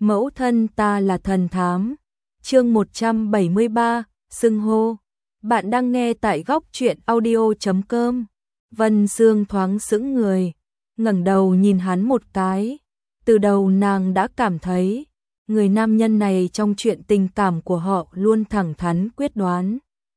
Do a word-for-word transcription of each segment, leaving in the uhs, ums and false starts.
Mẫu thân ta là thần thám. Chương một trăm bảy mươi ba, xưng hô. Bạn đang nghe tại góc truyện audio chấm com. Vân Sương thoáng sững người, ngẩng đầu nhìn hắn một cái. Từ đầu nàng đã cảm thấy, người nam nhân này trong chuyện tình cảm của họ luôn thẳng thắn quyết đoán.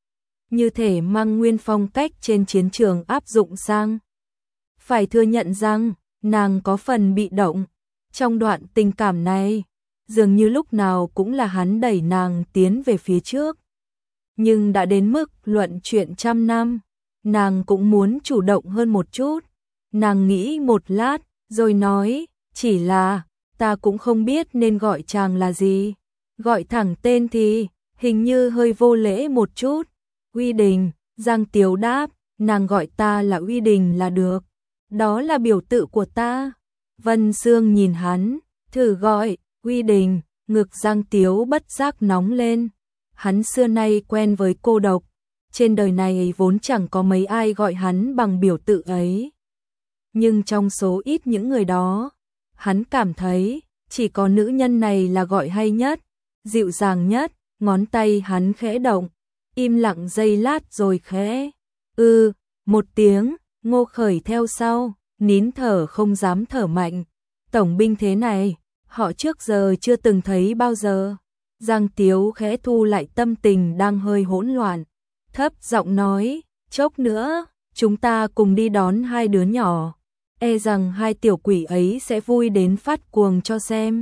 Như thể mang nguyên phong cách trên chiến trường áp dụng sang. Phải thừa nhận rằng, nàng có phần bị động. Trong đoạn tình cảm này, dường như lúc nào cũng là hắn đẩy nàng tiến về phía trước. Nhưng đã đến mức luận chuyện trăm năm, nàng cũng muốn chủ động hơn một chút. Nàng nghĩ một lát, rồi nói, chỉ là, ta cũng không biết nên gọi chàng là gì. Gọi thẳng tên thì, hình như hơi vô lễ một chút. Uy Đình, Giang Tiếu đáp, nàng gọi ta là Uy Đình là được. Đó là biểu tự của ta. Vân Sương nhìn hắn, thử gọi, Uy Đình, ngực Giang Tiếu bất giác nóng lên. Hắn xưa nay quen với cô độc, trên đời này vốn chẳng có mấy ai gọi hắn bằng biểu tự ấy. Nhưng trong số ít những người đó, hắn cảm thấy, chỉ có nữ nhân này là gọi hay nhất, dịu dàng nhất. Ngón tay hắn khẽ động, im lặng giây lát rồi khẽ, ư, một tiếng, Ngô Khởi theo sau, nín thở không dám thở mạnh. Tổng binh thế này, họ trước giờ chưa từng thấy bao giờ. Giang Tiếu khẽ thu lại tâm tình đang hơi hỗn loạn, thấp giọng nói, chốc nữa, chúng ta cùng đi đón hai đứa nhỏ. E rằng hai tiểu quỷ ấy sẽ vui đến phát cuồng cho xem.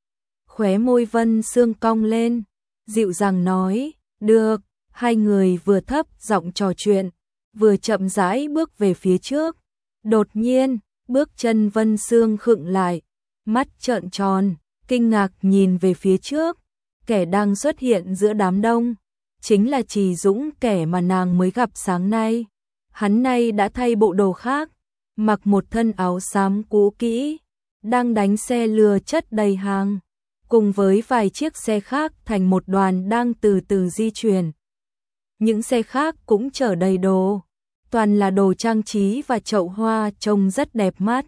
Khóe môi Vân Sương cong lên, dịu dàng nói, được. Hai người vừa thấp giọng trò chuyện, vừa chậm rãi bước về phía trước. Đột nhiên, bước chân Vân Sương khựng lại, mắt trợn tròn, kinh ngạc nhìn về phía trước. Kẻ đang xuất hiện giữa đám đông, chính là Trì Dũng, kẻ mà nàng mới gặp sáng nay. Hắn nay đã thay bộ đồ khác, mặc một thân áo xám cũ kỹ, đang đánh xe lừa chất đầy hàng, cùng với vài chiếc xe khác thành một đoàn đang từ từ di chuyển. Những xe khác cũng chở đầy đồ, toàn là đồ trang trí và chậu hoa trông rất đẹp mắt.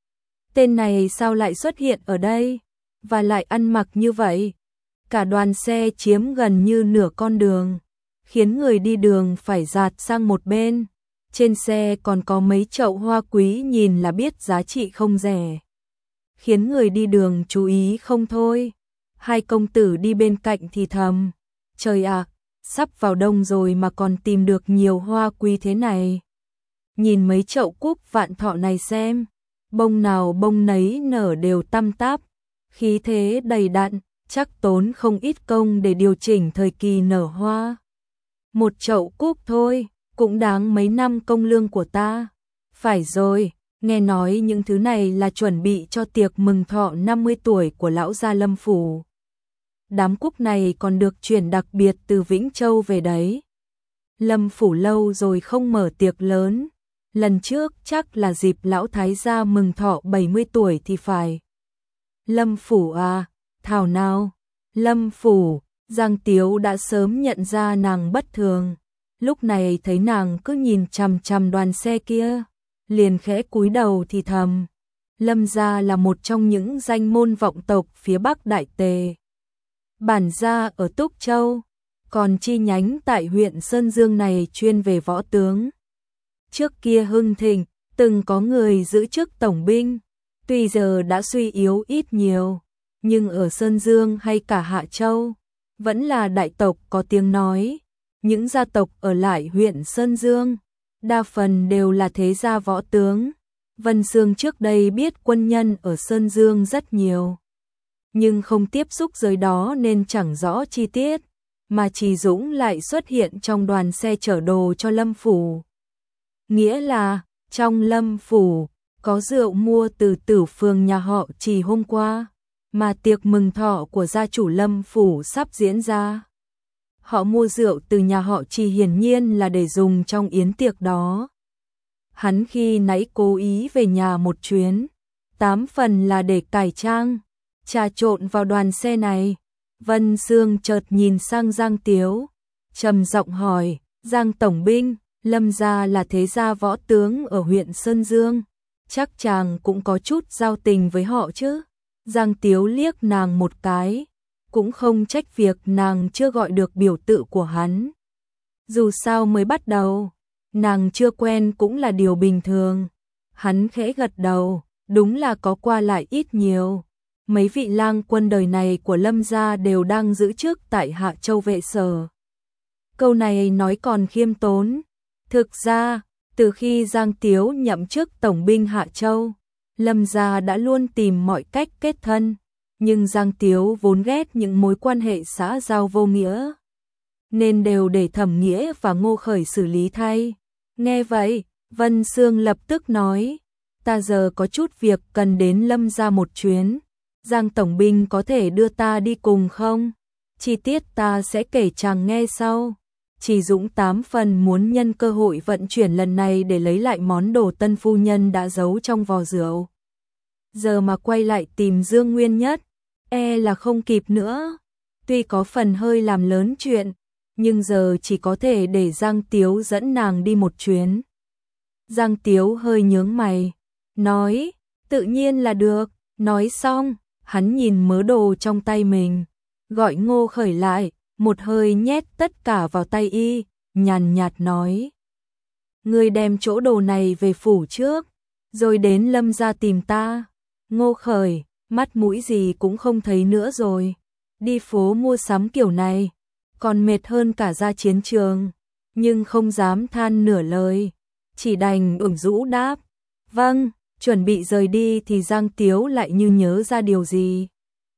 Tên này sao lại xuất hiện ở đây, và lại ăn mặc như vậy? Cả đoàn xe chiếm gần như nửa con đường, khiến người đi đường phải dạt sang một bên. Trên xe còn có mấy chậu hoa quý nhìn là biết giá trị không rẻ, khiến người đi đường chú ý không thôi. Hai công tử đi bên cạnh thì thầm, trời ạ, sắp vào đông rồi mà còn tìm được nhiều hoa quý thế này. Nhìn mấy chậu cúc vạn thọ này xem, bông nào bông nấy nở đều tăm tắp, khí thế đầy đặn, chắc tốn không ít công để điều chỉnh thời kỳ nở hoa. Một chậu cúc thôi, cũng đáng mấy năm công lương của ta. Phải rồi, nghe nói những thứ này là chuẩn bị cho tiệc mừng thọ năm mươi tuổi của lão gia Lâm Phủ. Đám cúc này còn được chuyển đặc biệt từ Vĩnh Châu về đấy. Lâm Phủ lâu rồi không mở tiệc lớn, lần trước chắc là dịp lão thái gia mừng thọ bảy mươi tuổi thì phải. Lâm Phủ à, thảo nào, Lâm Phủ. Giang Tiếu đã sớm nhận ra nàng bất thường, lúc này thấy nàng cứ nhìn chằm chằm đoàn xe kia, liền khẽ cúi đầu thì thầm, Lâm gia là một trong những danh môn vọng tộc phía Bắc Đại Tề. Bản gia ở Túc Châu, còn chi nhánh tại huyện Sơn Dương này chuyên về võ tướng. Trước kia hưng thịnh, từng có người giữ chức tổng binh, tuy giờ đã suy yếu ít nhiều, nhưng ở Sơn Dương hay cả Hạ Châu, vẫn là đại tộc có tiếng nói. Những gia tộc ở lại huyện Sơn Dương, đa phần đều là thế gia võ tướng. Vân Sương trước đây biết quân nhân ở Sơn Dương rất nhiều, nhưng không tiếp xúc giới đó nên chẳng rõ chi tiết, mà Trì Dũng lại xuất hiện trong đoàn xe chở đồ cho Lâm Phủ. Nghĩa là, trong Lâm Phủ, có rượu mua từ Tử Phường nhà họ Trì hôm qua, mà tiệc mừng thọ của gia chủ Lâm Phủ sắp diễn ra. Họ mua rượu từ nhà họ Trì hiển nhiên là để dùng trong yến tiệc đó. Hắn khi nãy cố ý về nhà một chuyến, tám phần là để cải trang, trà trộn vào đoàn xe này. Vân Sương chợt nhìn sang Giang Tiếu, trầm giọng hỏi, Giang tổng binh, Lâm gia là thế gia võ tướng ở huyện Sơn Dương, chắc chàng cũng có chút giao tình với họ chứ? Giang Tiếu liếc nàng một cái, cũng không trách việc nàng chưa gọi được biểu tự của hắn. Dù sao mới bắt đầu, nàng chưa quen cũng là điều bình thường. Hắn khẽ gật đầu, đúng là có qua lại ít nhiều. Mấy vị lang quân đời này của Lâm gia đều đang giữ chức tại Hạ Châu vệ sở. Câu này nói còn khiêm tốn. Thực ra, từ khi Giang Tiếu nhậm chức tổng binh Hạ Châu, Lâm gia đã luôn tìm mọi cách kết thân, nhưng Giang Tiếu vốn ghét những mối quan hệ xã giao vô nghĩa, nên đều để Thẩm Nghĩa và Ngô Khởi xử lý thay. Nghe vậy, Vân Sương lập tức nói, ta giờ có chút việc cần đến Lâm gia một chuyến, Giang tổng binh có thể đưa ta đi cùng không? Chi tiết ta sẽ kể chàng nghe sau. Chỉ Dũng tám phần muốn nhân cơ hội vận chuyển lần này để lấy lại món đồ tân phu nhân đã giấu trong vò rượu. Giờ mà quay lại tìm Dương Nguyên Nhất, e là không kịp nữa. Tuy có phần hơi làm lớn chuyện, nhưng giờ chỉ có thể để Giang Tiếu dẫn nàng đi một chuyến. Giang Tiếu hơi nhướng mày, nói, tự nhiên là được. Nói xong, hắn nhìn mớ đồ trong tay mình, gọi Ngô Khởi lại, một hơi nhét tất cả vào tay y, nhàn nhạt nói. Ngươi đem chỗ đồ này về phủ trước, rồi đến Lâm gia tìm ta. Ngô Khởi, mắt mũi gì cũng không thấy nữa rồi. Đi phố mua sắm kiểu này, còn mệt hơn cả ra chiến trường, nhưng không dám than nửa lời, chỉ đành ửng rũ đáp. Vâng, chuẩn bị rời đi thì Giang Tiếu lại như nhớ ra điều gì.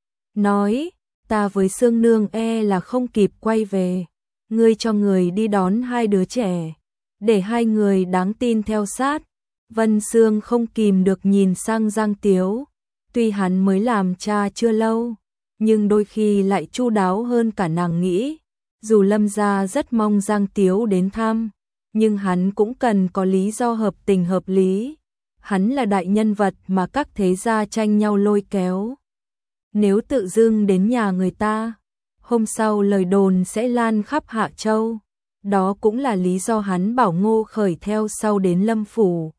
Nói, ta với Sương Nương e là không kịp quay về, ngươi cho người đi đón hai đứa trẻ, để hai người đáng tin theo sát. Vân Sương không kìm được nhìn sang Giang Tiếu, tuy hắn mới làm cha chưa lâu, nhưng đôi khi lại chu đáo hơn cả nàng nghĩ. Dù Lâm gia rất mong Giang Tiếu đến thăm, nhưng hắn cũng cần có lý do hợp tình hợp lý. Hắn là đại nhân vật mà các thế gia tranh nhau lôi kéo. Nếu tự dưng đến nhà người ta, hôm sau lời đồn sẽ lan khắp Hạ Châu. Đó cũng là lý do hắn bảo Ngô Khởi theo sau đến Lâm phủ.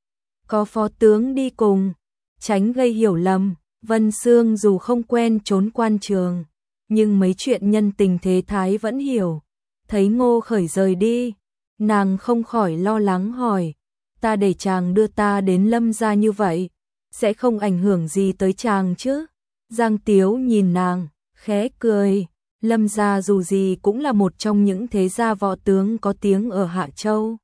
Có phó tướng đi cùng, tránh gây hiểu lầm. Vân Sương dù không quen trốn quan trường, nhưng mấy chuyện nhân tình thế thái vẫn hiểu. Thấy Ngô Khởi rời đi, nàng không khỏi lo lắng hỏi, ta để chàng đưa ta đến Lâm gia như vậy, sẽ không ảnh hưởng gì tới chàng chứ? Giang Tiếu nhìn nàng, khẽ cười, Lâm gia dù gì cũng là một trong những thế gia võ tướng có tiếng ở Hạ Châu.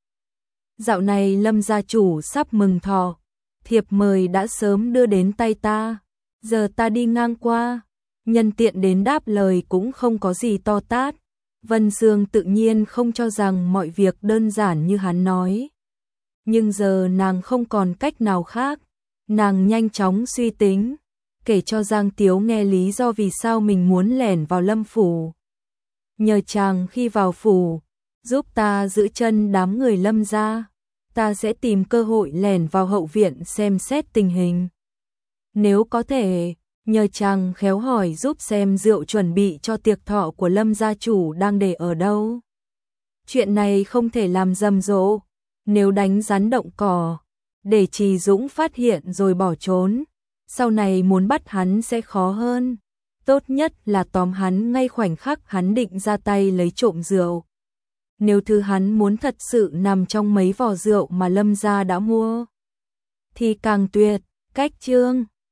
Dạo này Lâm gia chủ sắp mừng thọ, thiệp mời đã sớm đưa đến tay ta, giờ ta đi ngang qua, nhân tiện đến đáp lời cũng không có gì to tát. Vân Sương tự nhiên không cho rằng mọi việc đơn giản như hắn nói. Nhưng giờ nàng không còn cách nào khác, nàng nhanh chóng suy tính, kể cho Giang Tiếu nghe lý do vì sao mình muốn lẻn vào Lâm phủ. Nhờ chàng khi vào phủ, giúp ta giữ chân đám người Lâm gia, ta sẽ tìm cơ hội lẻn vào hậu viện xem xét tình hình. Nếu có thể, nhờ chàng khéo hỏi giúp xem rượu chuẩn bị cho tiệc thọ của Lâm gia chủ đang để ở đâu. Chuyện này không thể làm rầm rộ, nếu đánh rắn động cỏ, để Trì Dũng phát hiện rồi bỏ trốn, sau này muốn bắt hắn sẽ khó hơn. Tốt nhất là tóm hắn ngay khoảnh khắc hắn định ra tay lấy trộm rượu. Nếu thứ hắn muốn thật sự nằm trong mấy vò rượu mà Lâm gia đã mua, thì càng tuyệt. Cách chương